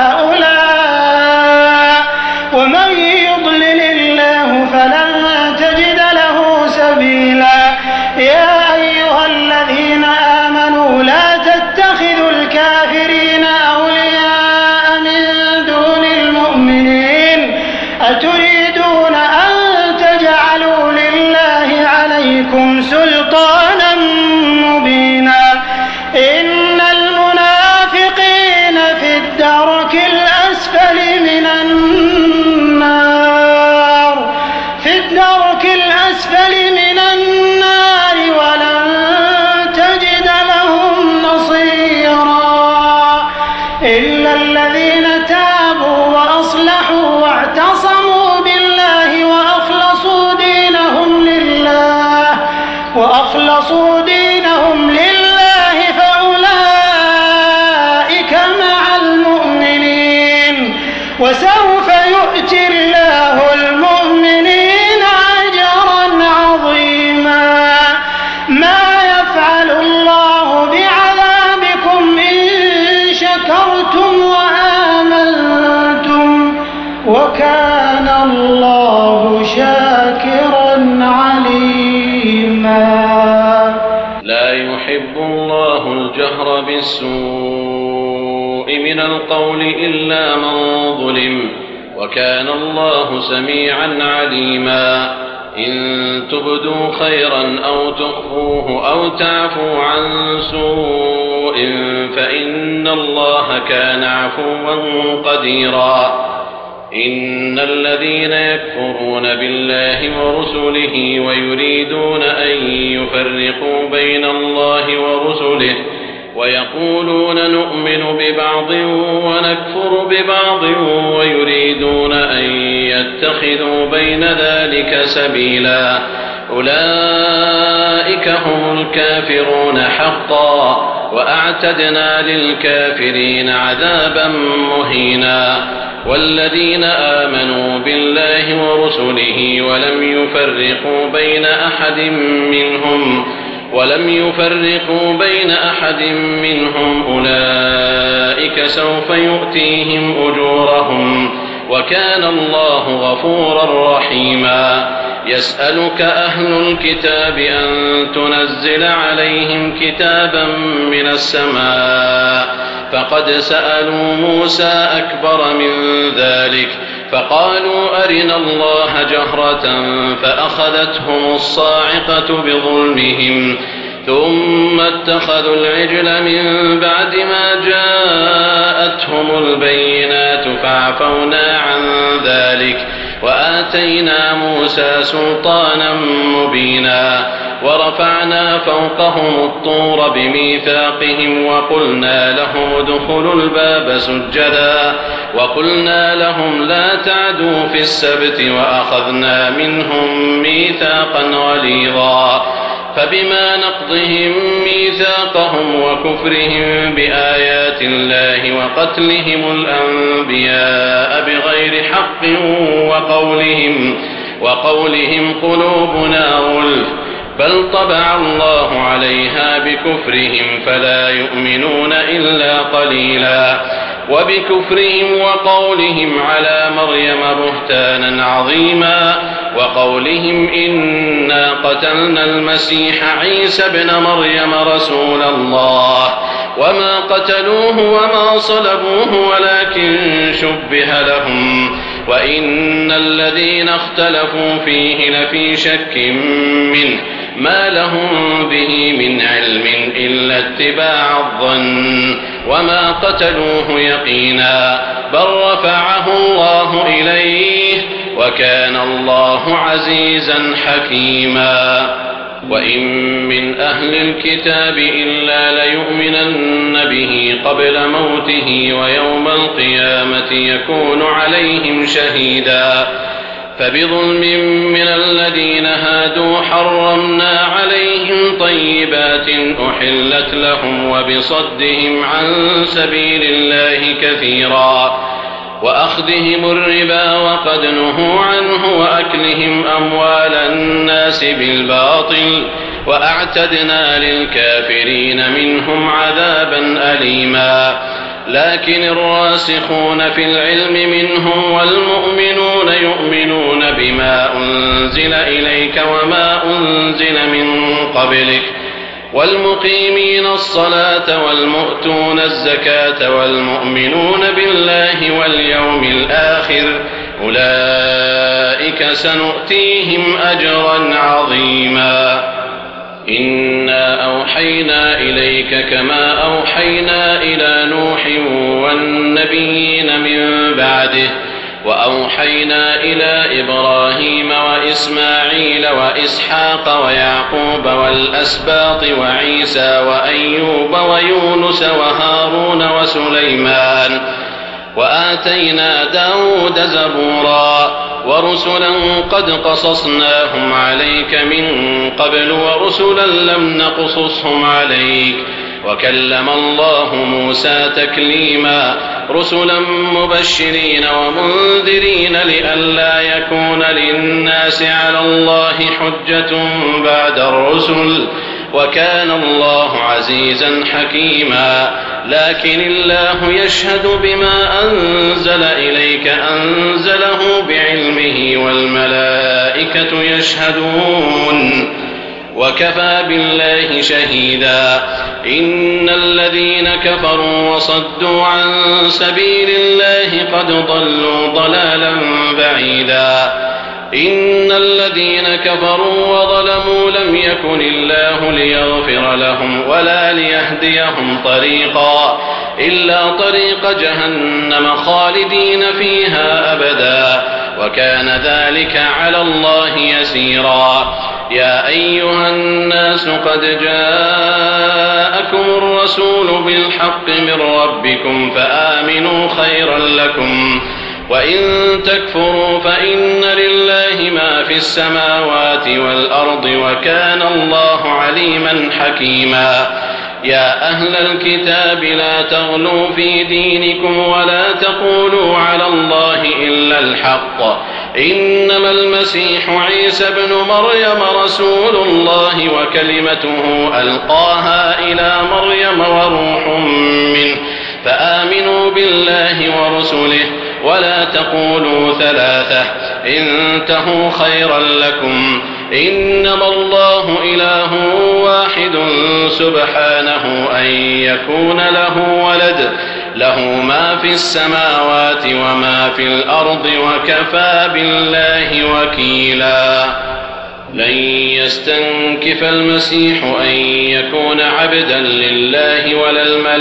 هؤلاء ومن يضلل الله فلن تجد له سبيلا يا أيها الذين آمنوا لا تتخذوا الكافرين أولياء من دون المؤمنين أتريدون أن تجعلوا لله عليكم سلطانا مبينا إن المنافقين في الدرك الأسفل من النار في الدرك الأسفل من النار ولن تجد لهم نصيرا إلا الذين تابوا وأصلحوا واعتصموا بالله وأخلصوا دينهم لله وأخلصوا دينهم لله فأولئك مع المؤمنين وسوف يؤتي الله المؤمنين أجرا عظيما ما يفعل الله بعذابكم إن شكرتم وآمنتم وكان الله شاكرا عليما لا يحب الله الجهر بالسوء من القول إلا من ظلم وكان الله سميعا عليما إن تبدوا خيرا أو تخفوه أو تعفوا عن سوء فإن الله كان عفوا قديرا إن الذين يكفرون بالله ورسله ويريدون أن يفرقوا بين الله ورسله ويقولون نؤمن ببعض ونكفر ببعض ويريدون أن يتخذوا بين ذلك سبيلا أولئك هم الكافرون حقا وأعتدنا للكافرين عذابا مهينا والذين آمنوا بالله ورسله ولم يفرقوا بين أحد منهم ولم يفرقوا بين أحد منهم أولئك سوف يؤتيهم أجورهم وكان الله غفورا رحيما يسألك أهل الكتاب أن تنزل عليهم كتابا من السماء فقد سألوا موسى أكبر من ذلك فقالوا أرنا الله جهرة فأخذتهم الصاعقة بظلمهم ثم اتخذوا العجل من بعد ما جاءتهم البينات فعفونا عن ذلك وآتينا موسى سلطانا مبينا ورفعنا فوقهم الطور بميثاقهم وقلنا لهم ادخلوا الباب سجدا وقلنا لهم لا تعدوا في السبت وأخذنا منهم ميثاقا غليظا فبما نقضهم ميثاقهم وكفرهم بآيات الله وقتلهم الأنبياء بغير حق وقولهم, وقولهم قلوبنا غلف بل طبع الله عليها بكفرهم فلا يؤمنون إلا قليلا وبكفرهم وقولهم على مريم بهتانا عظيما وقولهم إنا قتلنا المسيح عيسى ابن مريم رسول الله وما قتلوه وما صلبوه ولكن شبه لهم وإن الذين اختلفوا فيه لفي شك منه ما لهم به من علم إلا اتباع الظن وما قتلوه يقينا بل رفعه الله إليه وكان الله عزيزا حكيما وإن من أهل الكتاب إلا ليؤمنن به قبل موته ويوم القيامة يكون عليهم شهيدا فبظلم من الذين هادوا حرمنا عليهم طيبات أحلت لهم وبصدهم عن سبيل الله كثيرا وأخذهم الربا وقد نهوا عنه وأكلهم أموال الناس بالباطل وأعتدنا للكافرين منهم عذابا أليما لكن الراسخون في العلم منهم والمؤمنون يؤمنون بما أنزل إليك وما أنزل من قبلك والمقيمين الصلاة والمؤتون الزكاة والمؤمنون بالله واليوم الآخر أولئك سنؤتيهم أجرا عظيما إنا أوحينا إليك كما أوحينا إلى نوح والنبيين من بعده وأوحينا إلى إبراهيم وإسماعيل وإسحاق ويعقوب والأسباط وعيسى وأيوب ويونس وهارون وسليمان وآتينا داود زبورا ورسلا قد قصصناهم عليك من قبل ورسلا لم نقصصهم عليك وكلم الله موسى تكليما رسلا مبشرين ومنذرين لئلا يكون للناس على الله حجة بعد الرسل وكان الله عزيزا حكيما لكن الله يشهد بما أنزل إليك أنزله بعلمه والملائكة يشهدون وكفى بالله شهيدا إن الذين كفروا وصدوا عن سبيل الله قد ضلوا ضلالا بعيدا إن الذين كفروا وظلموا لم يكن الله ليغفر لهم ولا ليهديهم طريقا إلا طريق جهنم خالدين فيها أبدا وكان ذلك على الله يسيرا يا أيها الناس قد جاءكم الرسول بالحق من ربكم فآمنوا خيرا لكم وإن تكفروا فإن لله ما في السماوات والأرض وكان الله عليما حكيما يا أهل الكتاب لا تغلوا في دينكم ولا تقولوا على الله إلا الحق إنما المسيح عيسى ابن مريم رسول الله وكلمته ألقاها إلى مريم وروح منه فآمنوا بالله ورسله ولا تقولوا ثلاثة انتهوا خيرا لكم إنما الله إله واحد سبحانه أن يكون له ولد له ما في السماوات وما في الأرض وكفى بالله وكيلا لن يستنكف المسيح أن يكون عبدا لله ولا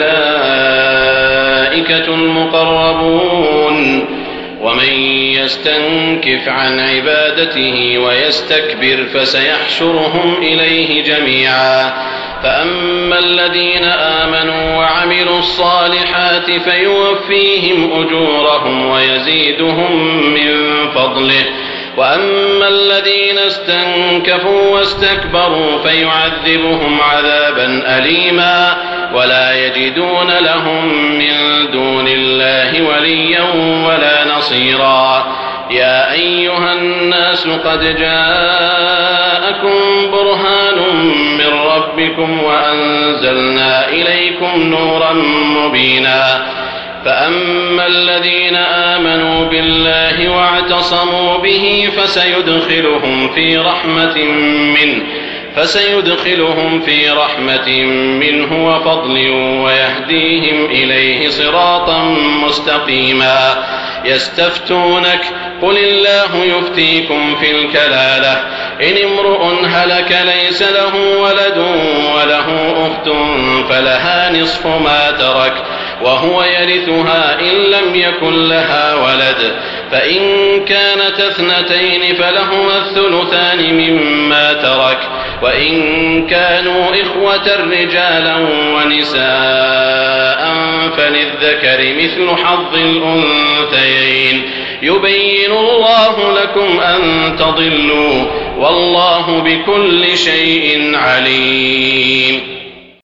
الملائكة المقربون ومن يستنكف عن عبادته ويستكبر فسيحشرهم إليه جميعا فأما الذين آمنوا وعملوا الصالحات فيوفيهم أجورهم ويزيدهم من فضله وأما الذين استنكفوا واستكبروا فيعذبهم عذابا أليما ولا يجدون لهم من دون الله وليا ولا نصيرا يا أيها الناس قد جاءكم برهان من ربكم وأنزلنا إليكم نورا مبينا فأما الذين آمنوا بالله واعتصموا به فسيدخلهم في رحمة منه فسيدخلهم في رحمة منه وفضل ويهديهم إليه صراطا مستقيما. يستفتونك قل الله يفتيكم في الكلالة إن امرؤ هلك ليس له ولد وله أخت فلها نصف ما ترك وهو يرثها إن لم يكن لها ولد فإن كانت اثنتين فلهما الثلثان مما ترك وإن كانوا إخوة رجالا ونساء فللذكر مثل حظ الأنثيين يبين الله لكم أن تضلوا والله بكل شيء عليم.